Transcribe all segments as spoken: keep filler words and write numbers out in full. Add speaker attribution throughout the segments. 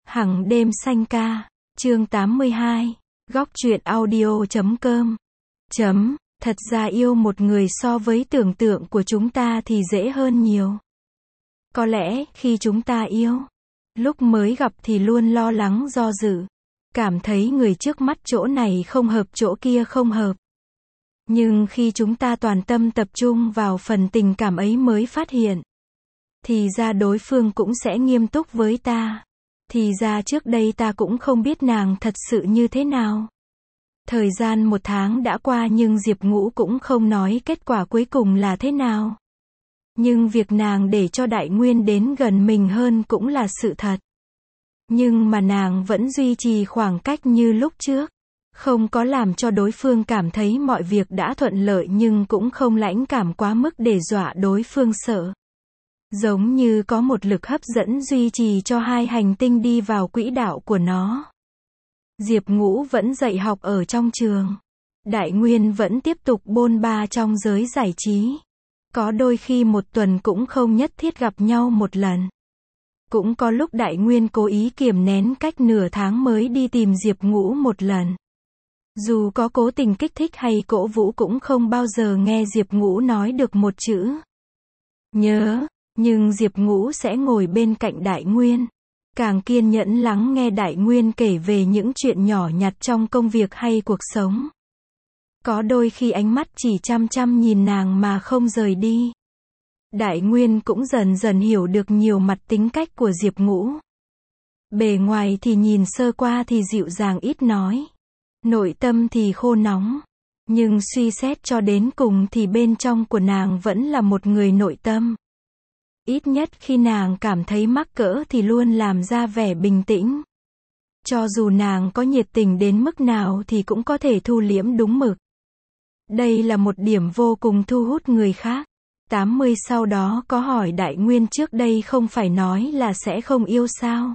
Speaker 1: Hằng đêm xanh ca, chương tám mươi hai, góc truyện audio chấm com. Chấm, thật ra yêu một người so với tưởng tượng của chúng ta thì dễ hơn nhiều. Có lẽ, khi chúng ta yêu, lúc mới gặp thì luôn lo lắng do dự, cảm thấy người trước mắt chỗ này không hợp chỗ kia không hợp. Nhưng khi chúng ta toàn tâm tập trung vào phần tình cảm ấy mới phát hiện, thì ra đối phương cũng sẽ nghiêm túc với ta. Thì ra trước đây ta cũng không biết nàng thật sự như thế nào. Thời gian một tháng đã qua nhưng Diệp Ngũ cũng không nói kết quả cuối cùng là thế nào. Nhưng việc nàng để cho Đại Nguyên đến gần mình hơn cũng là sự thật. Nhưng mà nàng vẫn duy trì khoảng cách như lúc trước. Không có làm cho đối phương cảm thấy mọi việc đã thuận lợi nhưng cũng không lãnh cảm quá mức để dọa đối phương sợ. Giống như có một lực hấp dẫn duy trì cho hai hành tinh đi vào quỹ đạo của nó. Diệp Ngũ vẫn dạy học ở trong trường. Đại Nguyên vẫn tiếp tục bôn ba trong giới giải trí. Có đôi khi một tuần cũng không nhất thiết gặp nhau một lần. Cũng có lúc Đại Nguyên cố ý kiềm nén cách nửa tháng mới đi tìm Diệp Ngũ một lần. Dù có cố tình kích thích hay cổ vũ cũng không bao giờ nghe Diệp Ngũ nói được một chữ nhớ. Nhưng Diệp Ngũ sẽ ngồi bên cạnh Đại Nguyên, càng kiên nhẫn lắng nghe Đại Nguyên kể về những chuyện nhỏ nhặt trong công việc hay cuộc sống. Có đôi khi ánh mắt chỉ chăm chăm nhìn nàng mà không rời đi. Đại Nguyên cũng dần dần hiểu được nhiều mặt tính cách của Diệp Ngũ. Bề ngoài thì nhìn sơ qua thì dịu dàng ít nói, nội tâm thì khô nóng. Nhưng suy xét cho đến cùng thì bên trong của nàng vẫn là một người nội tâm. Ít nhất khi nàng cảm thấy mắc cỡ thì luôn làm ra vẻ bình tĩnh. Cho dù nàng có nhiệt tình đến mức nào thì cũng có thể thu liễm đúng mực. Đây là một điểm vô cùng thu hút người khác. tám mươi sau đó có hỏi Đại Nguyên trước đây không phải nói là sẽ không yêu sao?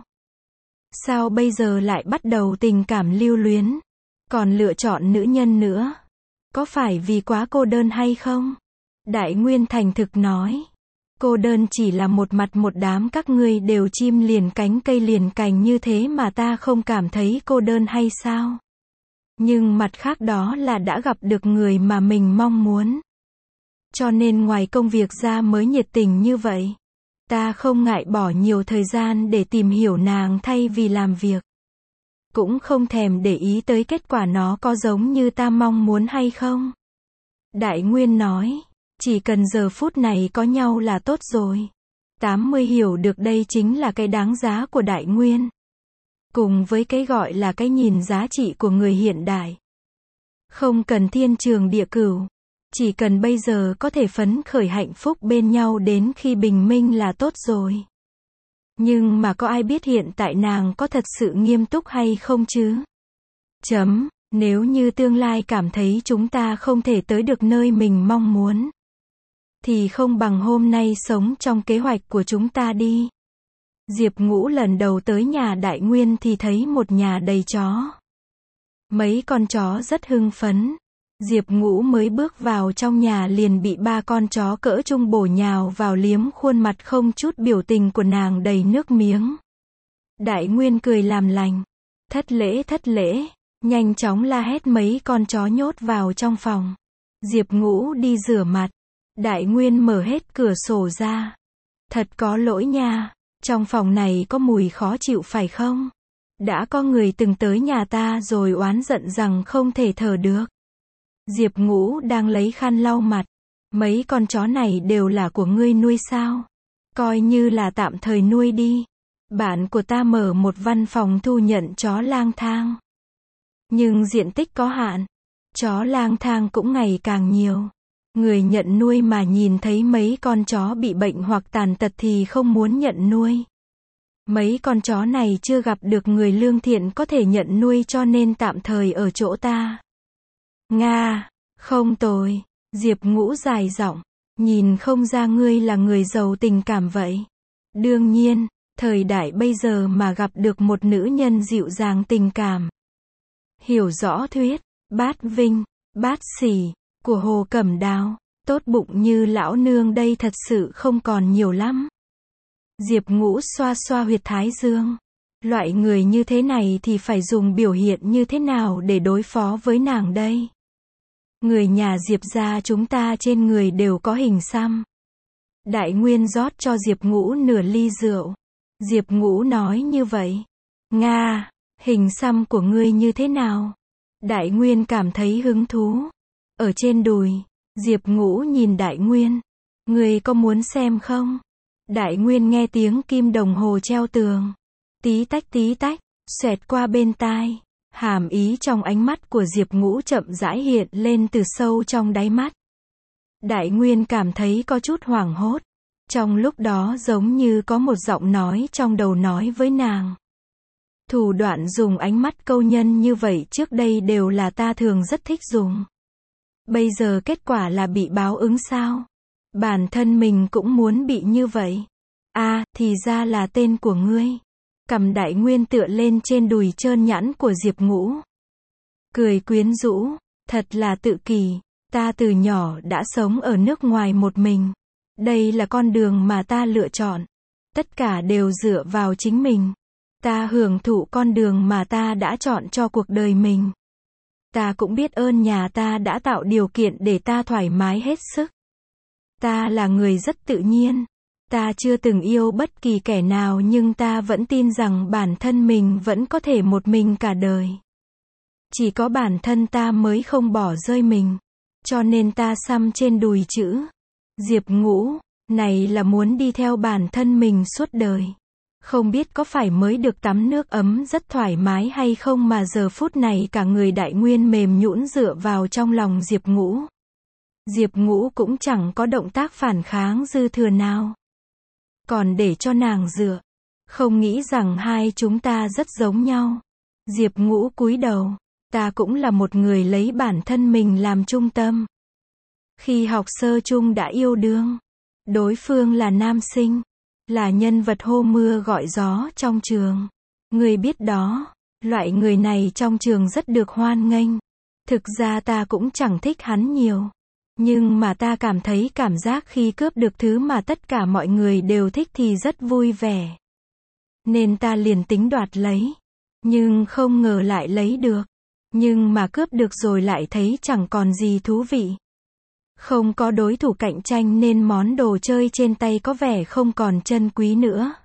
Speaker 1: Sao bây giờ lại bắt đầu tình cảm lưu luyến? Còn lựa chọn nữ nhân nữa? Có phải vì quá cô đơn hay không? Đại Nguyên thành thực nói. Cô đơn chỉ là một mặt một đám các ngươi đều chim liền cánh cây liền cành như thế mà ta không cảm thấy cô đơn hay sao? Nhưng mặt khác đó là đã gặp được người mà mình mong muốn. Cho nên ngoài công việc ra mới nhiệt tình như vậy. Ta không ngại bỏ nhiều thời gian để tìm hiểu nàng thay vì làm việc. Cũng không thèm để ý tới kết quả nó có giống như ta mong muốn hay không. Đại Nguyên nói. Chỉ cần giờ phút này có nhau là tốt rồi. tám mươi hiểu được đây chính là cái đáng giá của Đại Nguyên. Cùng với cái gọi là cái nhìn giá trị của người hiện đại. Không cần thiên trường địa cửu. Chỉ cần bây giờ có thể phấn khởi hạnh phúc bên nhau đến khi bình minh là tốt rồi. Nhưng mà có ai biết hiện tại nàng có thật sự nghiêm túc hay không chứ? Chấm, nếu như tương lai cảm thấy chúng ta không thể tới được nơi mình mong muốn. Thì không bằng hôm nay sống trong kế hoạch của chúng ta đi. Diệp Ngũ lần đầu tới nhà Đại Nguyên thì thấy một nhà đầy chó. Mấy con chó rất hưng phấn. Diệp Ngũ mới bước vào trong nhà liền bị ba con chó cỡ trung bổ nhào vào liếm khuôn mặt không chút biểu tình của nàng đầy nước miếng. Đại Nguyên cười làm lành. Thất lễ thất lễ. Nhanh chóng la hét mấy con chó nhốt vào trong phòng. Diệp Ngũ đi rửa mặt. Đại Nguyên mở hết cửa sổ ra. Thật có lỗi nha, trong phòng này có mùi khó chịu phải không? Đã có người từng tới nhà ta rồi oán giận rằng không thể thở được. Diệp Ngũ đang lấy khăn lau mặt. Mấy con chó này đều là của ngươi nuôi sao? Coi như là tạm thời nuôi đi. Bạn của ta mở một văn phòng thu nhận chó lang thang. Nhưng diện tích có hạn. Chó lang thang cũng ngày càng nhiều. Người nhận nuôi mà nhìn thấy mấy con chó bị bệnh hoặc tàn tật thì không muốn nhận nuôi. Mấy con chó này chưa gặp được người lương thiện có thể nhận nuôi cho nên tạm thời ở chỗ ta. Nga, không tồi. Diệp Ngũ dài giọng. Nhìn không ra ngươi là người giàu tình cảm vậy. Đương nhiên, thời đại bây giờ mà gặp được một nữ nhân dịu dàng tình cảm. Hiểu rõ thuyết, bát vinh, bát xỉ. Của Hồ Cẩm Đào, tốt bụng như lão nương đây thật sự không còn nhiều lắm. Diệp Ngũ xoa xoa huyệt thái dương. Loại người như thế này thì phải dùng biểu hiện như thế nào để đối phó với nàng đây? Người nhà Diệp gia chúng ta trên người đều có hình xăm. Đại Nguyên rót cho Diệp Ngũ nửa ly rượu. Diệp Ngũ nói như vậy. Nga, hình xăm của ngươi như thế nào? Đại Nguyên cảm thấy hứng thú. Ở trên đùi. Diệp Ngũ nhìn Đại Nguyên. Ngươi có muốn xem không? Đại Nguyên nghe tiếng kim đồng hồ treo tường. Tí tách tí tách, xoẹt qua bên tai. Hàm ý trong ánh mắt của Diệp Ngũ chậm rãi hiện lên từ sâu trong đáy mắt. Đại Nguyên cảm thấy có chút hoảng hốt. Trong lúc đó giống như có một giọng nói trong đầu nói với nàng. Thủ đoạn dùng ánh mắt câu nhân như vậy trước đây đều là ta thường rất thích dùng. Bây giờ kết quả là bị báo ứng sao? Bản thân mình cũng muốn bị như vậy. À, thì ra là tên của ngươi. Cầm Đại Nguyên tựa lên trên đùi trơn nhẵn của Diệp Ngũ. Cười quyến rũ, thật là tự kỷ, ta từ nhỏ đã sống ở nước ngoài một mình. Đây là con đường mà ta lựa chọn. Tất cả đều dựa vào chính mình. Ta hưởng thụ con đường mà ta đã chọn cho cuộc đời mình. Ta cũng biết ơn nhà ta đã tạo điều kiện để ta thoải mái hết sức. Ta là người rất tự nhiên. Ta chưa từng yêu bất kỳ kẻ nào nhưng ta vẫn tin rằng bản thân mình vẫn có thể một mình cả đời. Chỉ có bản thân ta mới không bỏ rơi mình. Cho nên ta xăm trên đùi chữ Diệp Ngũ, này là muốn đi theo bản thân mình suốt đời. Không biết có phải mới được tắm nước ấm rất thoải mái hay không mà giờ phút này cả người Đại Nguyên mềm nhũn dựa vào trong lòng Diệp Ngũ. Diệp Ngũ cũng chẳng có động tác phản kháng dư thừa nào. Còn để cho nàng dựa. Không nghĩ rằng hai chúng ta rất giống nhau. Diệp Ngũ cúi đầu. Ta cũng là một người lấy bản thân mình làm trung tâm. Khi học sơ chung đã yêu đương. Đối phương là nam sinh. Là nhân vật hô mưa gọi gió trong trường. Người biết đó. Loại người này trong trường rất được hoan nghênh. Thực ra ta cũng chẳng thích hắn nhiều. Nhưng mà ta cảm thấy cảm giác khi cướp được thứ mà tất cả mọi người đều thích thì rất vui vẻ. Nên ta liền tính đoạt lấy. Nhưng không ngờ lại lấy được. Nhưng mà cướp được rồi lại thấy chẳng còn gì thú vị. Không có đối thủ cạnh tranh nên món đồ chơi trên tay có vẻ không còn chân quý nữa.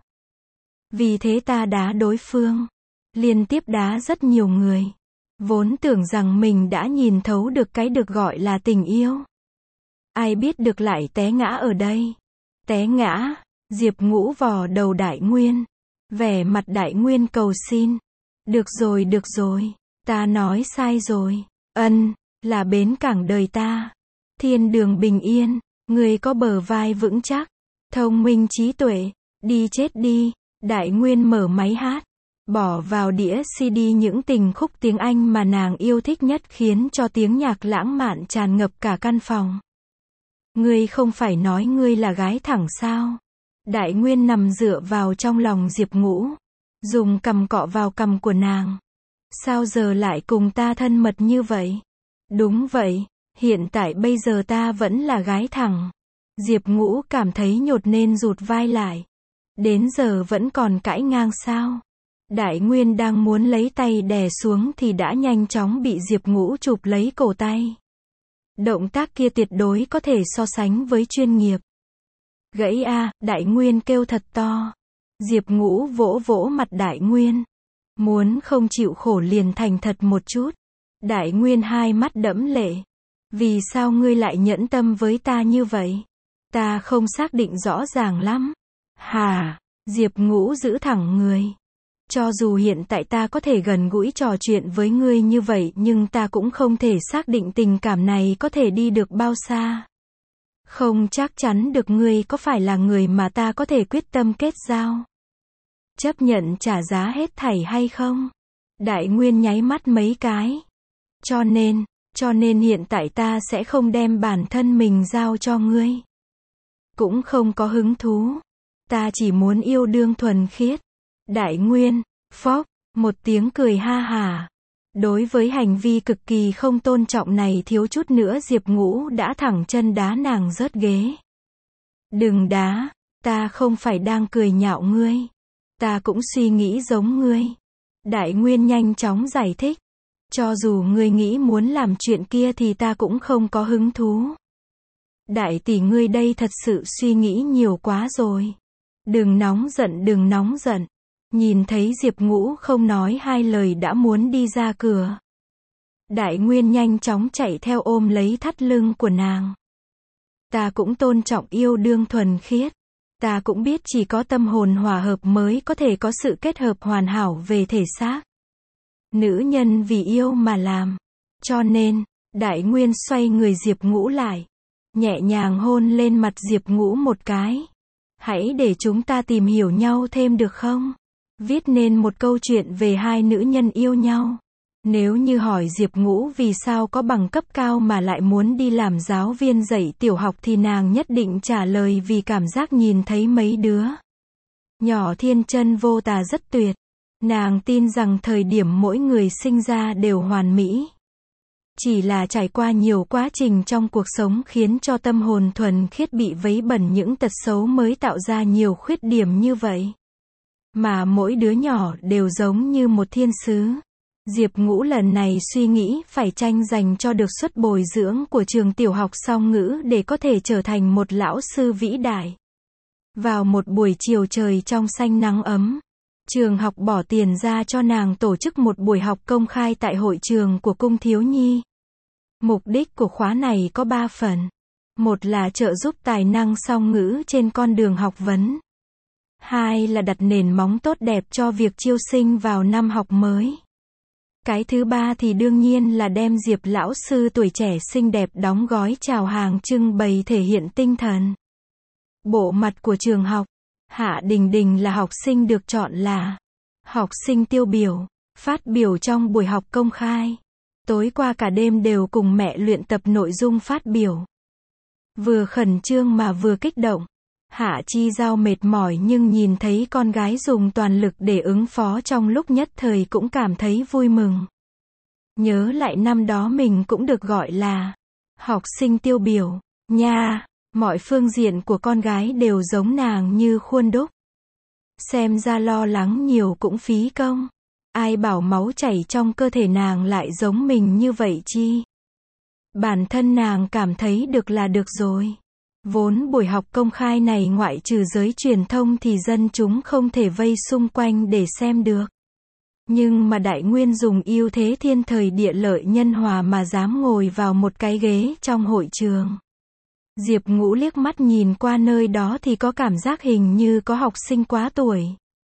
Speaker 1: Vì thế ta đá đối phương. Liên tiếp đá rất nhiều người. Vốn tưởng rằng mình đã nhìn thấu được cái được gọi là tình yêu. Ai biết được lại té ngã ở đây. Té ngã, Diệp Ngũ vò đầu Đại Nguyên. Vẻ mặt Đại Nguyên cầu xin. Được rồi được rồi, ta nói sai rồi. Ân, là bến cảng đời ta. Thiên đường bình yên, người có bờ vai vững chắc. Thông minh trí tuệ, đi chết đi. Đại Nguyên mở máy hát. Bỏ vào đĩa xê đê những tình khúc tiếng Anh mà nàng yêu thích nhất khiến cho tiếng nhạc lãng mạn tràn ngập cả căn phòng. Ngươi không phải nói ngươi là gái thẳng sao? Đại Nguyên nằm dựa vào trong lòng Diệp Ngũ. Dùng cằm cọ vào cằm của nàng. Sao giờ lại cùng ta thân mật như vậy? Đúng vậy, hiện tại bây giờ ta vẫn là gái thẳng. Diệp Ngũ cảm thấy nhột nên rụt vai lại. Đến giờ vẫn còn cãi ngang sao? Đại Nguyên đang muốn lấy tay đè xuống thì đã nhanh chóng bị Diệp Ngũ chụp lấy cổ tay. Động tác kia tuyệt đối có thể so sánh với chuyên nghiệp. Gãy a, Đại Nguyên kêu thật to. Diệp Ngũ vỗ vỗ mặt Đại Nguyên. Muốn không chịu khổ liền thành thật một chút. Đại Nguyên hai mắt đẫm lệ. Vì sao ngươi lại nhẫn tâm với ta như vậy? Ta không xác định rõ ràng lắm. Hà, Diệp Ngũ giữ thẳng người. Cho dù hiện tại ta có thể gần gũi trò chuyện với ngươi như vậy nhưng ta cũng không thể xác định tình cảm này có thể đi được bao xa. Không chắc chắn được ngươi có phải là người mà ta có thể quyết tâm kết giao. Chấp nhận trả giá hết thảy hay không? Đại Nguyên nháy mắt mấy cái. Cho nên, cho nên hiện tại ta sẽ không đem bản thân mình giao cho ngươi. Cũng không có hứng thú. Ta chỉ muốn yêu đương thuần khiết. Đại Nguyên, phốc, một tiếng cười ha hả. Đối với hành vi cực kỳ không tôn trọng này thiếu chút nữa Diệp Ngũ đã thẳng chân đá nàng rớt ghế. Đừng đá, ta không phải đang cười nhạo ngươi. Ta cũng suy nghĩ giống ngươi. Đại Nguyên nhanh chóng giải thích. Cho dù ngươi nghĩ muốn làm chuyện kia thì ta cũng không có hứng thú. Đại tỷ ngươi đây thật sự suy nghĩ nhiều quá rồi. Đừng nóng giận, đừng nóng giận. Nhìn thấy Diệp Ngũ không nói hai lời đã muốn đi ra cửa. Đại Nguyên nhanh chóng chạy theo ôm lấy thắt lưng của nàng. Ta cũng tôn trọng yêu đương thuần khiết. Ta cũng biết chỉ có tâm hồn hòa hợp mới có thể có sự kết hợp hoàn hảo về thể xác. Nữ nhân vì yêu mà làm. Cho nên, Đại Nguyên xoay người Diệp Ngũ lại. Nhẹ nhàng hôn lên mặt Diệp Ngũ một cái. Hãy để chúng ta tìm hiểu nhau thêm được không? Viết nên một câu chuyện về hai nữ nhân yêu nhau. Nếu như hỏi Diệp Ngũ vì sao có bằng cấp cao mà lại muốn đi làm giáo viên dạy tiểu học thì nàng nhất định trả lời vì cảm giác nhìn thấy mấy đứa nhỏ thiên chân vô tà rất tuyệt. Nàng tin rằng thời điểm mỗi người sinh ra đều hoàn mỹ. Chỉ là trải qua nhiều quá trình trong cuộc sống khiến cho tâm hồn thuần khiết bị vấy bẩn những tật xấu mới tạo ra nhiều khuyết điểm như vậy. Mà mỗi đứa nhỏ đều giống như một thiên sứ. Diệp Ngũ lần này suy nghĩ phải tranh giành cho được suất bồi dưỡng của trường tiểu học song ngữ để có thể trở thành một lão sư vĩ đại. Vào một buổi chiều trời trong xanh nắng ấm, trường học bỏ tiền ra cho nàng tổ chức một buổi học công khai tại hội trường của cung thiếu nhi. Mục đích của khóa này có ba phần. Một là trợ giúp tài năng song ngữ trên con đường học vấn. Hai là đặt nền móng tốt đẹp cho việc chiêu sinh vào năm học mới. Cái thứ ba thì đương nhiên là đem Diệp lão sư tuổi trẻ xinh đẹp đóng gói chào hàng trưng bày thể hiện tinh thần. Bộ mặt của trường học. Hạ Đình Đình là học sinh được chọn là học sinh tiêu biểu, phát biểu trong buổi học công khai. Tối qua cả đêm đều cùng mẹ luyện tập nội dung phát biểu. Vừa khẩn trương mà vừa kích động. Hạ Chi Giao mệt mỏi nhưng nhìn thấy con gái dùng toàn lực để ứng phó trong lúc nhất thời cũng cảm thấy vui mừng. Nhớ lại năm đó mình cũng được gọi là học sinh tiêu biểu, nha, mọi phương diện của con gái đều giống nàng như khuôn đúc. Xem ra lo lắng nhiều cũng phí công. Ai bảo máu chảy trong cơ thể nàng lại giống mình như vậy chi? Bản thân nàng cảm thấy được là được rồi. Vốn buổi học công khai này ngoại trừ giới truyền thông thì dân chúng không thể vây xung quanh để xem được. Nhưng mà Đại Nguyên dùng ưu thế thiên thời địa lợi nhân hòa mà dám ngồi vào một cái ghế trong hội trường. Diệp Ngũ liếc mắt nhìn qua nơi đó thì có cảm giác hình như có học sinh quá tuổi.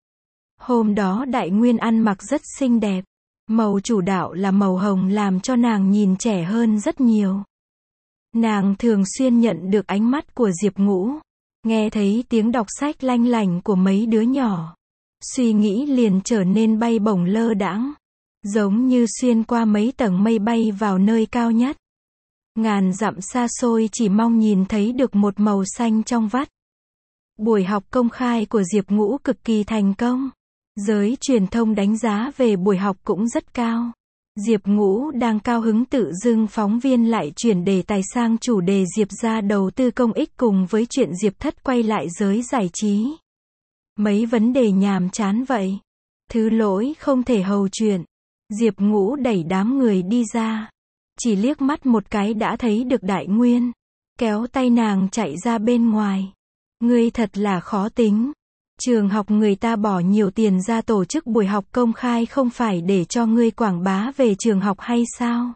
Speaker 1: Hôm đó Đại Nguyên ăn mặc rất xinh đẹp. Màu chủ đạo là màu hồng làm cho nàng nhìn trẻ hơn rất nhiều. Nàng thường xuyên nhận được ánh mắt của Diệp Ngũ. Nghe thấy tiếng đọc sách lanh lành của mấy đứa nhỏ. Suy nghĩ liền trở nên bay bổng lơ đãng. Giống như xuyên qua mấy tầng mây bay vào nơi cao nhất. Ngàn dặm xa xôi chỉ mong nhìn thấy được một màu xanh trong vắt. Buổi học công khai của Diệp Ngũ cực kỳ thành công. Giới truyền thông đánh giá về buổi học cũng rất cao. Diệp Ngũ đang cao hứng tự dưng phóng viên lại chuyển đề tài sang chủ đề Diệp gia đầu tư công ích cùng với chuyện Diệp thất quay lại giới giải trí. Mấy vấn đề nhàm chán vậy. Thứ lỗi không thể hầu chuyện. Diệp Ngũ đẩy đám người đi ra. Chỉ liếc mắt một cái đã thấy được Đại Nguyên. Kéo tay nàng chạy ra bên ngoài. Ngươi thật là khó tính. Trường học người ta bỏ nhiều tiền ra tổ chức buổi học công khai không phải để cho ngươi quảng bá về trường học hay sao?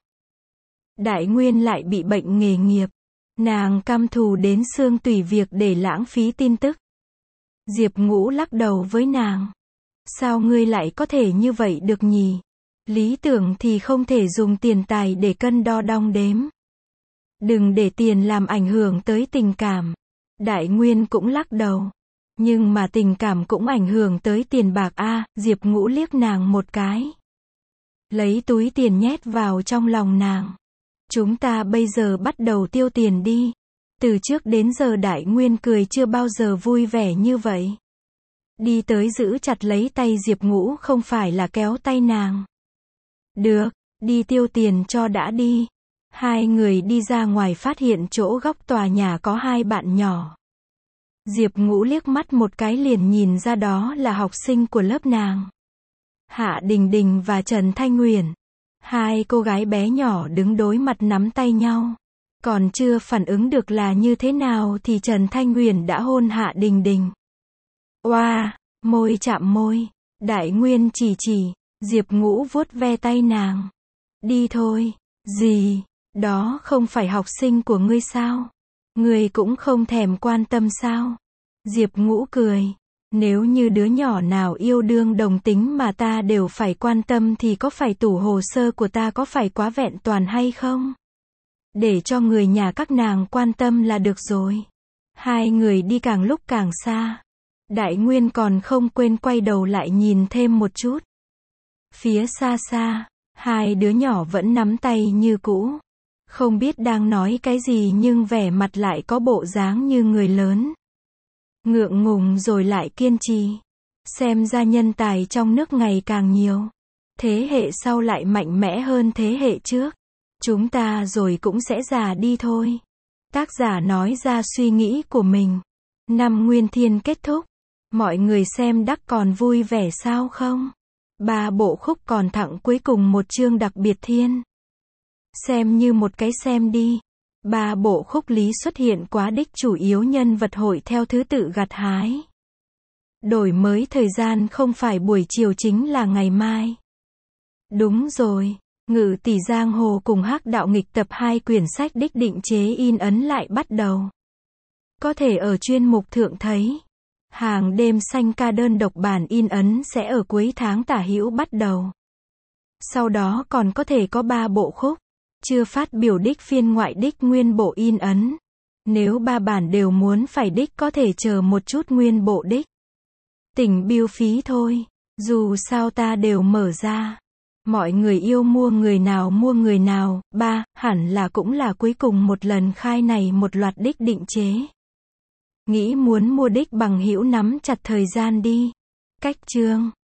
Speaker 1: Đại Nguyên lại bị bệnh nghề nghiệp. Nàng căm thù đến xương tủy việc để lãng phí tin tức. Diệp Ngũ lắc đầu với nàng. Sao ngươi lại có thể như vậy được nhỉ? Lý tưởng thì không thể dùng tiền tài để cân đo đong đếm. Đừng để tiền làm ảnh hưởng tới tình cảm. Đại Nguyên cũng lắc đầu. Nhưng mà tình cảm cũng ảnh hưởng tới tiền bạc a. À, Diệp Ngũ liếc nàng một cái. Lấy túi tiền nhét vào trong lòng nàng. Chúng ta bây giờ bắt đầu tiêu tiền đi. Từ trước đến giờ Đại Nguyên cười chưa bao giờ vui vẻ như vậy. Đi tới giữ chặt lấy tay Diệp Ngũ không phải là kéo tay nàng. Được, đi tiêu tiền cho đã đi. Hai người đi ra ngoài phát hiện chỗ góc tòa nhà có hai bạn nhỏ. Diệp Ngũ liếc mắt một cái liền nhìn ra đó là học sinh của lớp nàng. Hạ Đình Đình và Trần Thanh Huyền. Hai cô gái bé nhỏ đứng đối mặt nắm tay nhau. Còn chưa phản ứng được là như thế nào thì Trần Thanh Huyền đã hôn Hạ Đình Đình. Oa, wow, môi chạm môi. Đại Nguyên chỉ chỉ, Diệp Ngũ vuốt ve tay nàng. Đi thôi. Gì? Đó không phải học sinh của ngươi sao? Ngươi cũng không thèm quan tâm sao? Diệp Ngũ cười. Nếu như đứa nhỏ nào yêu đương đồng tính mà ta đều phải quan tâm thì có phải tủ hồ sơ của ta có phải quá vẹn toàn hay không? Để cho người nhà các nàng quan tâm là được rồi. Hai người đi càng lúc càng xa. Đại Nguyên còn không quên quay đầu lại nhìn thêm một chút. Phía xa xa, hai đứa nhỏ vẫn nắm tay như cũ. Không biết đang nói cái gì nhưng vẻ mặt lại có bộ dáng như người lớn. Ngượng ngùng rồi lại kiên trì. Xem ra nhân tài trong nước ngày càng nhiều. Thế hệ sau lại mạnh mẽ hơn thế hệ trước. Chúng ta rồi cũng sẽ già đi thôi. Tác giả nói ra suy nghĩ của mình. Năm Nguyên Thiên kết thúc. Mọi người xem đắc còn vui vẻ sao không? Ba bộ khúc còn thẳng cuối cùng một chương đặc biệt thiên. Xem như một cái xem đi. Ba bộ khúc lý xuất hiện quá đích chủ yếu nhân vật hội theo thứ tự gặt hái. Đổi mới thời gian không phải buổi chiều chính là ngày mai. Đúng rồi. Ngự tỷ giang hồ cùng Hắc đạo nghịch tập hai quyển sách đích định chế in ấn lại bắt đầu. Có thể ở chuyên mục thượng thấy. Hàng đêm xanh ca đơn độc bản in ấn sẽ ở cuối tháng tả hữu bắt đầu. Sau đó còn có thể có ba bộ khúc. Chưa phát biểu đích phiên ngoại đích nguyên bộ in ấn. Nếu ba bản đều muốn phải đích có thể chờ một chút nguyên bộ đích. Tỉnh bill phí thôi. Dù sao ta đều mở ra. Mọi người yêu mua người nào mua người nào. Ba, hẳn là cũng là cuối cùng một lần khai này một loạt đích định chế. Nghĩ muốn mua đích bằng hữu nắm chặt thời gian đi. Cách chương